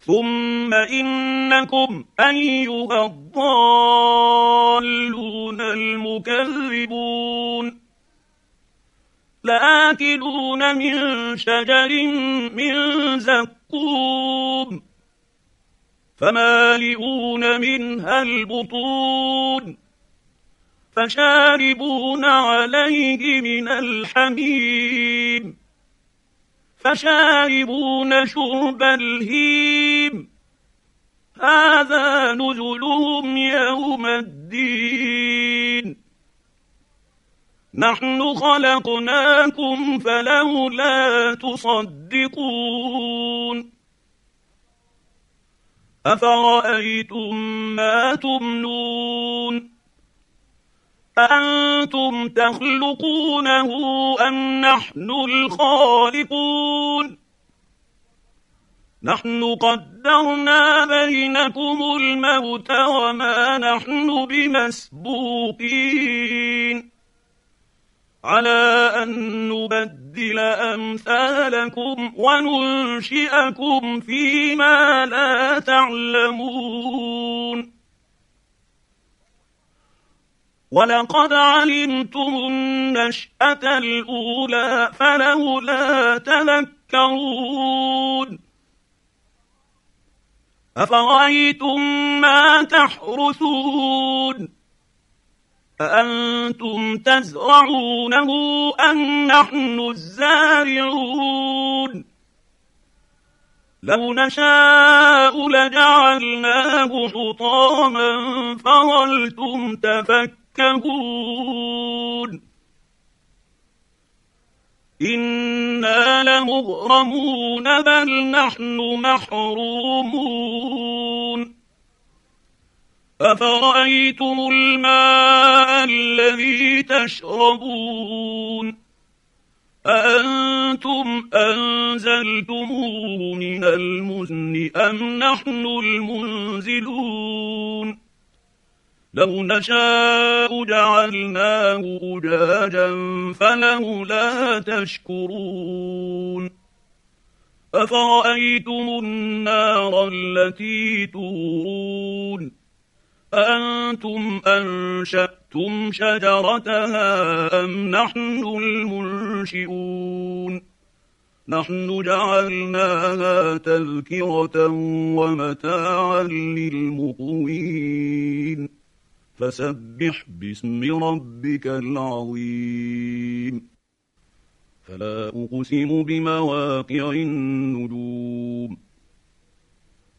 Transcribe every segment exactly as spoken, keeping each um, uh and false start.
ثم إنكم أيها الضالون المكذبون لآكلون من شجر من زقوم فمالئون منها البطون فشاربون عليه من الحميم فشاربون شرب الهيم هذا نزلهم يوم الدين نحن خلقناكم فلولا تصدقون أفرأيتم ما تمنون أأنتم تخلقونه أم نحن الخالقون نحن قدرنا بينكم الموت وما نحن بمسبوقين على أن نبدل أمثالكم وننشئكم فيما لا تعلمون ولقد علمتم النشأة الأولى فلولا تذكرون أفرأيتم ما تحرثون أأنتم تزرعونه أم نحن الزارعون لو نشاء لجعلناه حطاما فظلتم تفكهون إنا لمغرمون بل نحن محرومون أفرأيتم الماء الذي تشربون أأنتم أنزلتموه من المزن أم نحن المنزلون لو نشاء جعلناه أجاجا فلولا تشكرون أفرأيتم النار التي تورون أأنتم أنشأتم شجرتها أم نحن المنشئون نحن جعلناها تذكرة ومتاعا للمقوين فسبح باسم ربك العظيم فلا أقسم بمواقع النجوم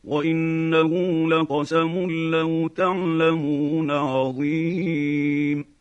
وإنه لقسم لو تعلمون عظيم